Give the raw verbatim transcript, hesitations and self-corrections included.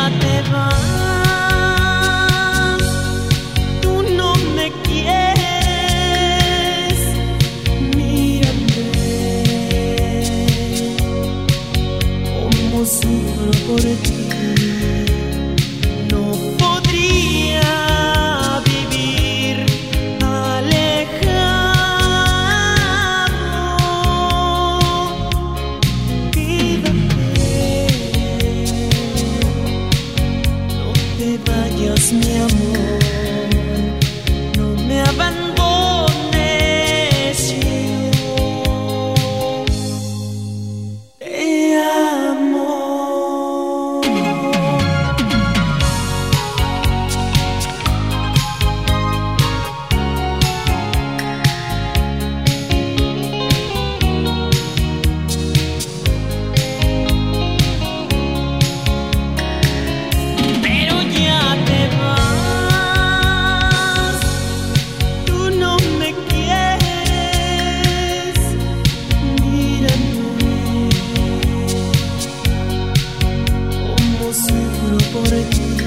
te vas, tú no me quieres, mírame como sufro por ti. No podría vivir alejado. Quédate, no te vayas, mi amor, no me abandones, yo te amo. Pero ya te vas, tú no me quieres, mírame como sufro por ti.